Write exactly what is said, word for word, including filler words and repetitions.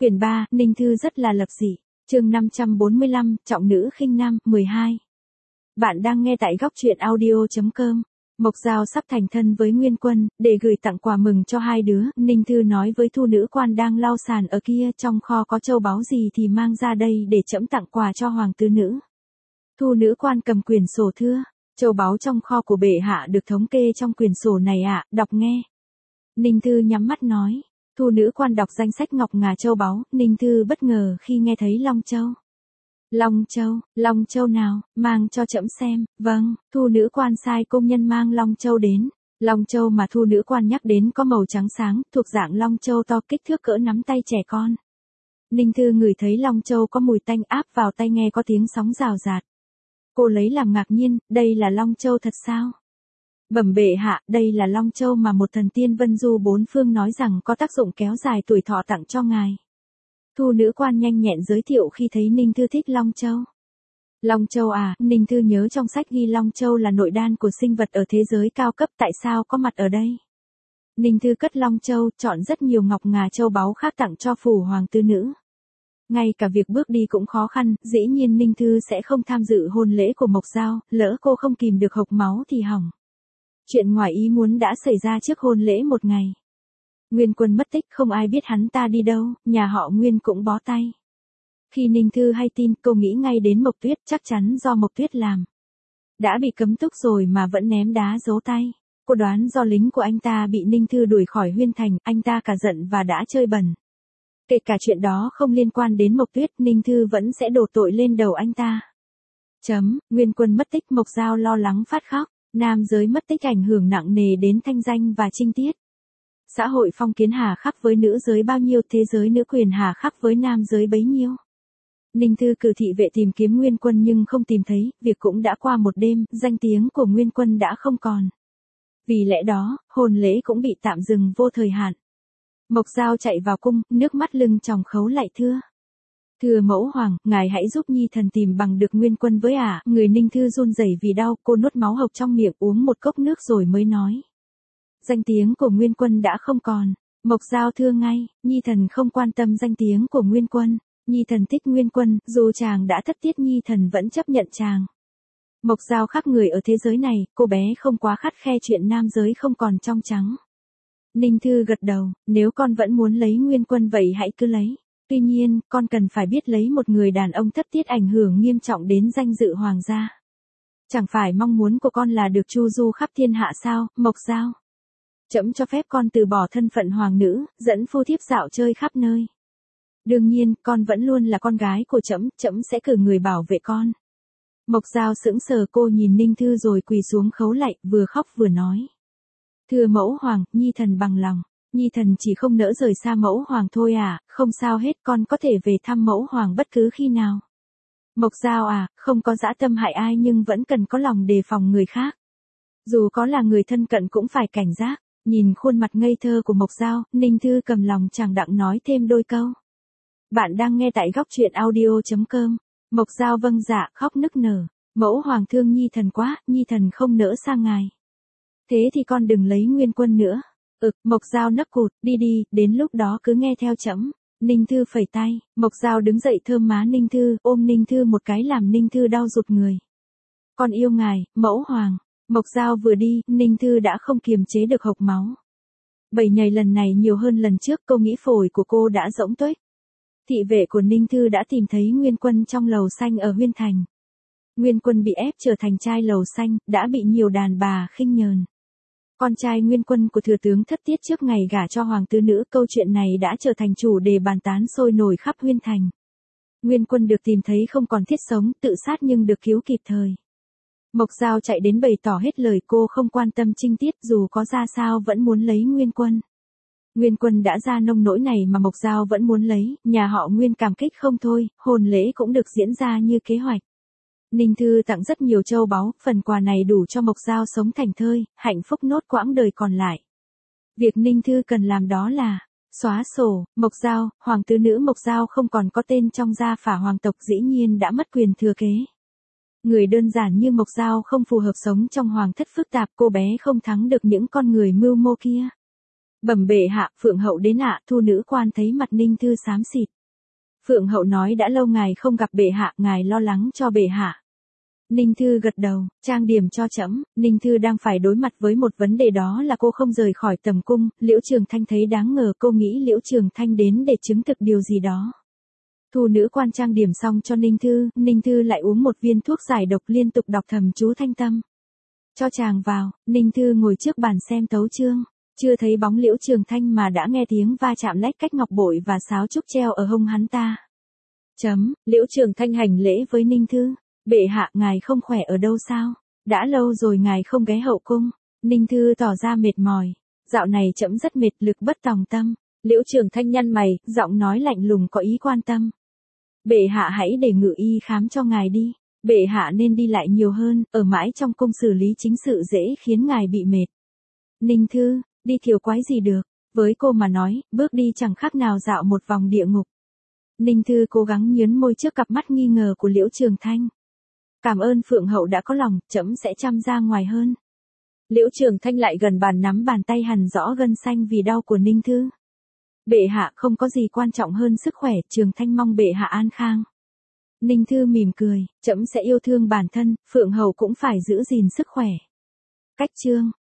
Quyển ba, Ninh Thư rất là lập dị. Chương năm trăm bốn mươi lăm, trọng nữ khinh nam, mười hai. Bạn đang nghe tại góc truyện audio chấm com. Mộc Dao sắp thành thân với Nguyên Quân, để gửi tặng quà mừng cho hai đứa, Ninh Thư nói với thu nữ quan đang lau sàn ở kia, trong kho có châu báu gì thì mang ra đây để trẫm tặng quà cho hoàng tứ nữ. Thu nữ quan cầm quyển sổ thưa, châu báu trong kho của bệ hạ được thống kê trong quyển sổ này ạ, đọc nghe. Ninh Thư nhắm mắt nói. Thu nữ quan đọc danh sách ngọc ngà châu báu, Ninh Thư bất ngờ khi nghe thấy Long Châu. Long Châu, Long Châu nào, mang cho trẫm xem. Vâng, thu nữ quan sai công nhân mang Long Châu đến. Long Châu mà thu nữ quan nhắc đến có màu trắng sáng, thuộc dạng Long Châu to kích thước cỡ nắm tay trẻ con. Ninh Thư ngửi thấy Long Châu có mùi tanh, áp vào tay nghe có tiếng sóng rào rạt. Cô lấy làm ngạc nhiên, đây là Long Châu thật sao? Bẩm bệ hạ, đây là Long Châu mà một thần tiên vân du bốn phương nói rằng có tác dụng kéo dài tuổi thọ tặng cho ngài. Thu nữ quan nhanh nhẹn giới thiệu khi thấy Ninh Thư thích Long Châu. Long Châu à, Ninh Thư nhớ trong sách ghi Long Châu là nội đan của sinh vật ở thế giới cao cấp, tại sao có mặt ở đây? Ninh Thư cất Long Châu, chọn rất nhiều ngọc ngà châu báu khác tặng cho phủ hoàng tứ nữ. Ngay cả việc bước đi cũng khó khăn, dĩ nhiên Ninh Thư sẽ không tham dự hôn lễ của Mộc Dao, lỡ cô không kìm được hộc máu thì hỏng. Chuyện ngoài ý muốn đã xảy ra trước hôn lễ một ngày. Nguyên Quân mất tích, không ai biết hắn ta đi đâu, nhà họ Nguyên cũng bó tay. Khi Ninh Thư hay tin, cô nghĩ ngay đến Mộc Tuyết, chắc chắn do Mộc Tuyết làm. Đã bị cấm túc rồi mà vẫn ném đá giấu tay. Cô đoán do lính của anh ta bị Ninh Thư đuổi khỏi Huyên Thành, anh ta cả giận và đã chơi bẩn. Kể cả chuyện đó không liên quan đến Mộc Tuyết, Ninh Thư vẫn sẽ đổ tội lên đầu anh ta. Chấm, Nguyên Quân mất tích, Mộc Dao lo lắng phát khóc. Nam giới mất tích ảnh hưởng nặng nề đến thanh danh và trinh tiết. Xã hội phong kiến hà khắc với nữ giới bao nhiêu, thế giới nữ quyền hà khắc với nam giới bấy nhiêu. Ninh Thư cử thị vệ tìm kiếm Nguyên Quân nhưng không tìm thấy, việc cũng đã qua một đêm, danh tiếng của Nguyên Quân đã không còn. Vì lẽ đó, hôn lễ cũng bị tạm dừng vô thời hạn. Mộc Dao chạy vào cung, nước mắt lưng tròng khấu lại thưa. Thưa mẫu hoàng, ngài hãy giúp nhi thần tìm bằng được Nguyên Quân với ả. À. Người Ninh Thư run rẩy vì đau, cô nuốt máu hộc trong miệng, uống một cốc nước rồi mới nói. Danh tiếng của Nguyên Quân đã không còn. Mộc Dao thưa ngay, nhi thần không quan tâm danh tiếng của Nguyên Quân. Nhi thần thích Nguyên Quân, dù chàng đã thất tiết nhi thần vẫn chấp nhận chàng. Mộc Dao khác người ở thế giới này, cô bé không quá khắt khe chuyện nam giới không còn trong trắng. Ninh Thư gật đầu, nếu con vẫn muốn lấy Nguyên Quân vậy hãy cứ lấy. Tuy nhiên, con cần phải biết lấy một người đàn ông thất tiết ảnh hưởng nghiêm trọng đến danh dự hoàng gia. Chẳng phải mong muốn của con là được chu du khắp thiên hạ sao, Mộc Dao? Trẫm cho phép con từ bỏ thân phận hoàng nữ, dẫn phu thiếp dạo chơi khắp nơi. Đương nhiên, con vẫn luôn là con gái của trẫm, trẫm sẽ cử người bảo vệ con. Mộc Dao sững sờ, cô nhìn Ninh Thư rồi quỳ xuống khấu lạy, vừa khóc vừa nói. Thưa mẫu hoàng, nhi thần bằng lòng. Nhi thần chỉ không nỡ rời xa mẫu hoàng thôi à, không sao hết, con có thể về thăm mẫu hoàng bất cứ khi nào. Mộc Dao à, không có dã tâm hại ai nhưng vẫn cần có lòng đề phòng người khác. Dù có là người thân cận cũng phải cảnh giác. Nhìn khuôn mặt ngây thơ của Mộc Dao, Ninh Thư cầm lòng chẳng đặng nói thêm đôi câu. Bạn đang nghe tại góc truyện audio chấm com. Mộc Dao vâng dạ, khóc nức nở. Mẫu hoàng thương nhi thần quá, nhi thần không nỡ xa ngài. Thế thì con đừng lấy Nguyên Quân nữa. Ực, Mộc Dao nấc cụt, đi đi, đến lúc đó cứ nghe theo trẫm. Ninh Thư phẩy tay, Mộc Dao đứng dậy thơm má Ninh Thư, ôm Ninh Thư một cái làm Ninh Thư đau rụt người. Con yêu ngài, mẫu hoàng. Mộc Dao vừa đi, Ninh Thư đã không kiềm chế được hộc máu. Bầy nhầy lần này nhiều hơn lần trước, cô nghĩ phổi của cô đã rỗng tuếch. Thị vệ của Ninh Thư đã tìm thấy Nguyên Quân trong lầu xanh ở Huyên Thành. Nguyên Quân bị ép trở thành trai lầu xanh, đã bị nhiều đàn bà khinh nhờn. Con trai Nguyên Quân của thừa tướng thất tiết trước ngày gả cho hoàng tứ nữ, câu chuyện này đã trở thành chủ đề bàn tán sôi nổi khắp Huyên Thành. Nguyên Quân được tìm thấy không còn thiết sống, tự sát nhưng được cứu kịp thời. Mộc Dao chạy đến bày tỏ hết lời, cô không quan tâm trinh tiết, dù có ra sao vẫn muốn lấy Nguyên Quân. Nguyên Quân đã ra nông nỗi này mà Mộc Dao vẫn muốn lấy, nhà họ Nguyên cảm kích không thôi, hôn lễ cũng được diễn ra như kế hoạch. Ninh Thư tặng rất nhiều châu báu, phần quà này đủ cho Mộc Dao sống thảnh thơi, hạnh phúc nốt quãng đời còn lại. Việc Ninh Thư cần làm đó là xóa sổ. Mộc Dao, hoàng tứ nữ Mộc Dao không còn có tên trong gia phả hoàng tộc, dĩ nhiên đã mất quyền thừa kế. Người đơn giản như Mộc Dao không phù hợp sống trong hoàng thất phức tạp, cô bé không thắng được những con người mưu mô kia. Bẩm bệ hạ, Phượng hậu đến ạ. Thu nữ quan thấy mặt Ninh Thư xám xịt. Phượng hậu nói đã lâu ngài không gặp bệ hạ, ngài lo lắng cho bệ hạ. Ninh Thư gật đầu, trang điểm cho trẫm. Ninh Thư đang phải đối mặt với một vấn đề, đó là cô không rời khỏi tầm cung. Liễu Trường Thanh thấy đáng ngờ, cô nghĩ Liễu Trường Thanh đến để chứng thực điều gì đó. Thu nữ quan trang điểm xong cho Ninh Thư, Ninh Thư lại uống một viên thuốc giải độc, liên tục đọc thầm chú Thanh Tâm. Cho chàng vào. Ninh Thư ngồi trước bàn xem tấu chương, chưa thấy bóng Liễu Trường Thanh mà đã nghe tiếng va chạm lách cách ngọc bội và sáo trúc treo ở hông hắn ta. Chấm, Liễu Trường Thanh hành lễ với Ninh Thư. Bệ hạ, ngài không khỏe ở đâu sao? Đã lâu rồi ngài không ghé hậu cung. Ninh Thư tỏ ra mệt mỏi. Dạo này trẫm rất mệt, lực bất tòng tâm. Liễu Trường Thanh nhăn mày, giọng nói lạnh lùng có ý quan tâm. Bệ hạ hãy để ngự y khám cho ngài đi. Bệ hạ nên đi lại nhiều hơn, ở mãi trong cung xử lý chính sự dễ khiến ngài bị mệt. Ninh Thư, đi kiểu quái gì được. Với cô mà nói, bước đi chẳng khác nào dạo một vòng địa ngục. Ninh Thư cố gắng nhướn môi trước cặp mắt nghi ngờ của Liễu Trường Thanh. Cảm ơn Phượng hậu đã có lòng, trẫm sẽ chăm ra ngoài hơn. Liễu Trường Thanh lại gần bàn, nắm bàn tay hằn rõ gân xanh vì đau của Ninh Thư. Bệ hạ, không có gì quan trọng hơn sức khỏe, Trường Thanh mong bệ hạ an khang. Ninh Thư mỉm cười, trẫm sẽ yêu thương bản thân, Phượng hậu cũng phải giữ gìn sức khỏe. Cách chương